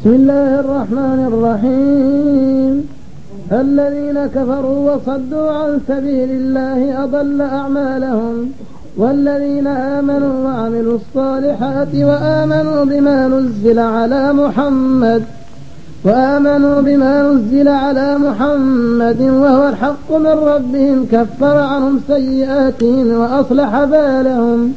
بسم الله الرحمن الرحيم. الذين كفروا وصدوا عن سبيل الله أضل أعمالهم، والذين آمنوا وعملوا الصالحات وآمنوا بما نزل على محمد وهو الحق من ربهم كفر عنهم سيئاتهم وأصلح بالهم.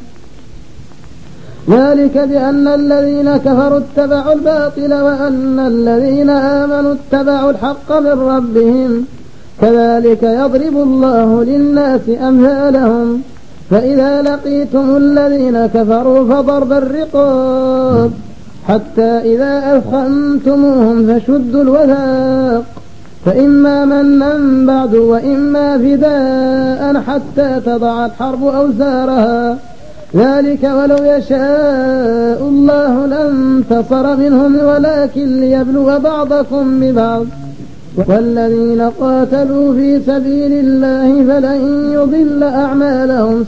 ذلك بأن الذين كفروا اتبعوا الباطل وأن الذين آمنوا اتبعوا الحق من ربهم، كذلك يضرب الله للناس أمثالهم. فإذا لقيتم الذين كفروا فضرب الرقاب حتى إذا أثخنتموهم فشدوا الوثاق، فإما منا بعد وإما فداء حتى تضع الحرب أوزارها، ذلك ولو يشاء الله لانتصر منهم ولكن ليبلو بعضكم ببعض. والذين قاتلوا في سبيل الله فلن يضل أعمالهم،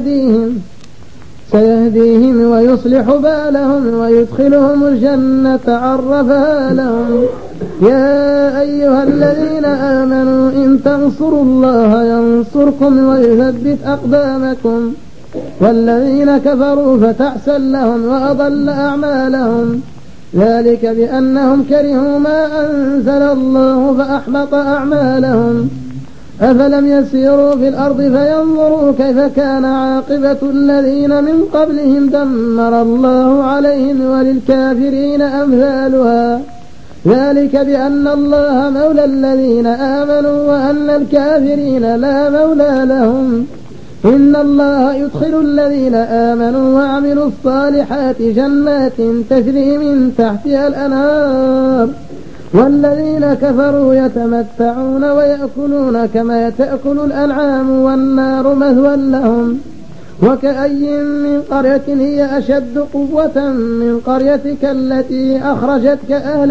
سيهديهم ويصلح بالهم ويدخلهم الجنة عرفها لهم. يا أيها الذين آمنوا إن تنصروا الله ينصركم ويثبت أقدامكم. والذين كفروا فتعسا لهم وأضل أعمالهم، ذلك بأنهم كرهوا ما أنزل الله فأحبط أعمالهم. أفلم يسيروا في الأرض فينظروا كيف كان عاقبة الذين من قبلهم دمر الله عليهم وللكافرين أمثالها، ذلك بأن الله مولى الذين آمنوا وأن الكافرين لا مولى لهم. إن الله يدخل الذين آمنوا وعملوا الصالحات جنات تجري من تحتها الأنهار، والذين كفروا يتمتعون ويأكلون كما تأكل الأنعام والنار مثوى لهم. وكأي من قرية هي أشد قوة من قريتك التي أخرجتك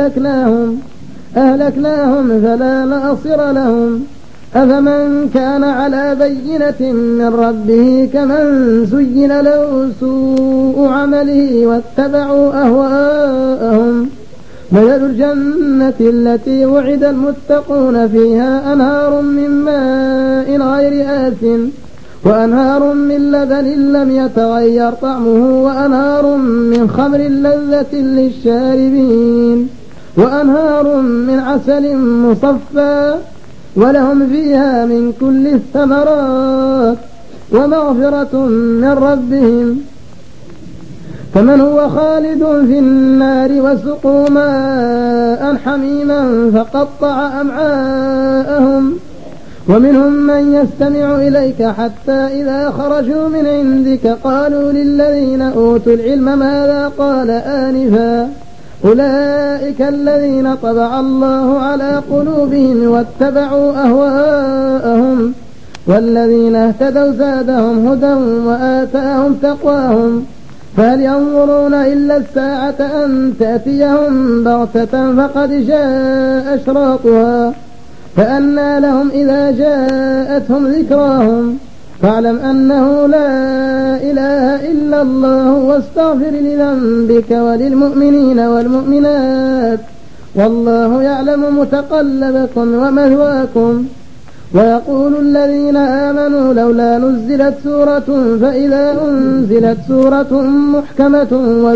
أهلكناهم فلا ناصر لهم. أفمن كان على بينة من ربه كمن زين له سوء عمله واتبعوا أهواءهم. مثل الجنة التي وعد المتقون فيها أنهار من ماء غير آسن وأنهار من لبن لم يتغير طعمه وأنهار من خمر لذة للشاربين وأنهار من عسل مصفى ولهم فيها من كل الثمرات ومغفرة من ربهم. فمن هو خالد في النار وسقوا ماء حميما فقطع أمعاءهم. ومنهم من يستمع إليك حتى إذا خرجوا من عندك قالوا للذين أوتوا العلم ماذا قال آنفا، أولئك الذين طبع الله على قلوبهم واتبعوا أهواءهم. والذين اهتدوا زادهم هدى وآتاهم تقواهم. فهل ينظرون إلا الساعة أن تأتيهم بغتة فقد جاء أشراطها، فأنى لهم إذا جاءتهم ذكراهم. فاعلم أنه لا إله إلا الله واستغفر لذنبك وللمؤمنين والمؤمنات، والله يعلم متقلبكم ومثواكم. ويقول الذين آمنوا لولا نزلت سورة، فإذا أنزلت سورة محكمة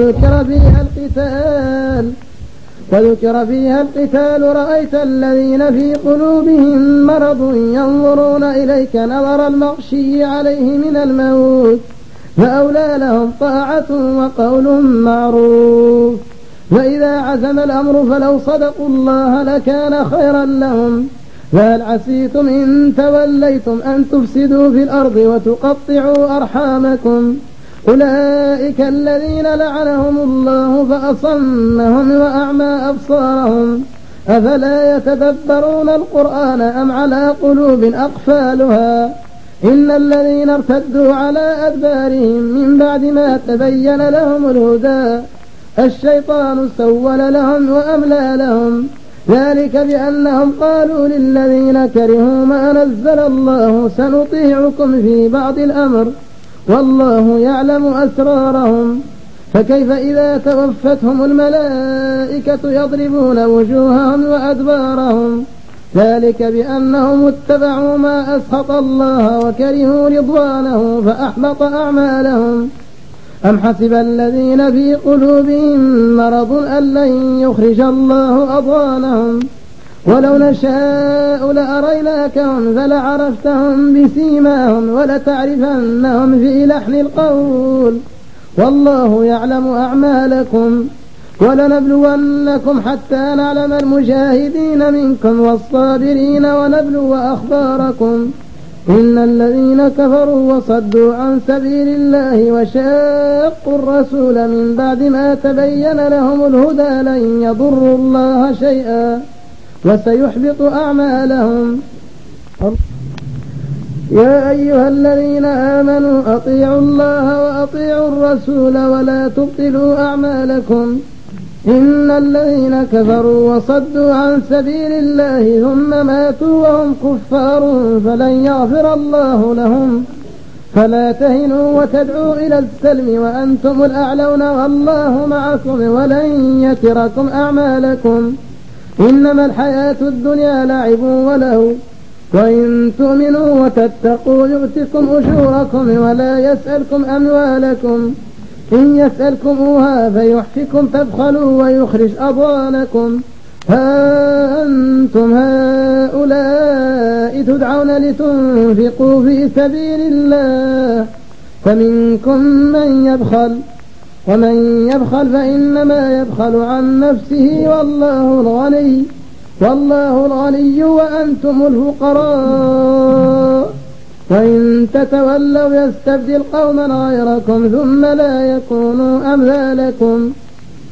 وذكر فيها القتال رأيت الذين في قلوبهم مرض ينظرون إليك نظر المغشي عليه من الموت، فأولى لهم طاعة وقول معروف. وإذا عزم الأمر فلو صدقوا الله لكان خيرا لهم. فهل عسيتم إن توليتم أن تفسدوا في الأرض وتقطعوا أرحامكم؟ أولئك الذين لعنهم الله فأصمهم وأعمى أبصارهم. أفلا يتدبرون القرآن أم على قلوب أقفالها؟ إن الذين ارتدوا على أدبارهم من بعد ما تبين لهم الهدى الشيطان سول لهم وأملى لهم. ذلك بأنهم قالوا للذين كرهوا ما نزل الله سنطيعكم في بعض الأمر والله يعلم أسرارهم. فكيف إذا توفتهم الملائكة يضربون وجوههم وأدبارهم ذلك بأنهم اتبعوا ما أسخط الله وكرهوا رضوانه فأحبط أعمالهم. أم حسب الذين في قلوبهم مرض أن لن يخرج الله أضغانهم ولو نشاء لأريناكهم فلعرفتهم بسيماهم ولتعرفنهم في لحن القول والله يعلم أعمالكم ولنبلونكم حتى نعلم المجاهدين منكم والصابرين ونبلو أخباركم. إن الذين كفروا وصدوا عن سبيل الله وشاقوا الرسول من بعد ما تبين لهم الهدى لن يضروا الله شيئا وسيحبط أعمالهم. يا أيها الذين آمنوا أطيعوا الله وأطيعوا الرسول ولا تبطلوا أعمالكم. إن الذين كفروا وصدوا عن سبيل الله ثم ماتوا وهم كفار فلن يغفر الله لهم فلا تهنوا وتدعوا إلى السلم وأنتم الأعلون والله معكم ولن يتركم أعمالكم. إنما الحياة الدنيا لعب وله وإن تؤمنوا وتتقوا يؤتكم أجوركم ولا يسألكم أموالكم إن يسألكموها فيحفكم تبخلوا ويخرج أضغانكم. ها أنتم هؤلاء تدعون لتنفقوا في سبيل الله فمنكم من يبخل ومن يبخل فإنما يبخل عن نفسه والله الغني وأنتم الفقراء وإن تتولوا يستبدل قوما غيركم ثم لا يكونوا أمثالكم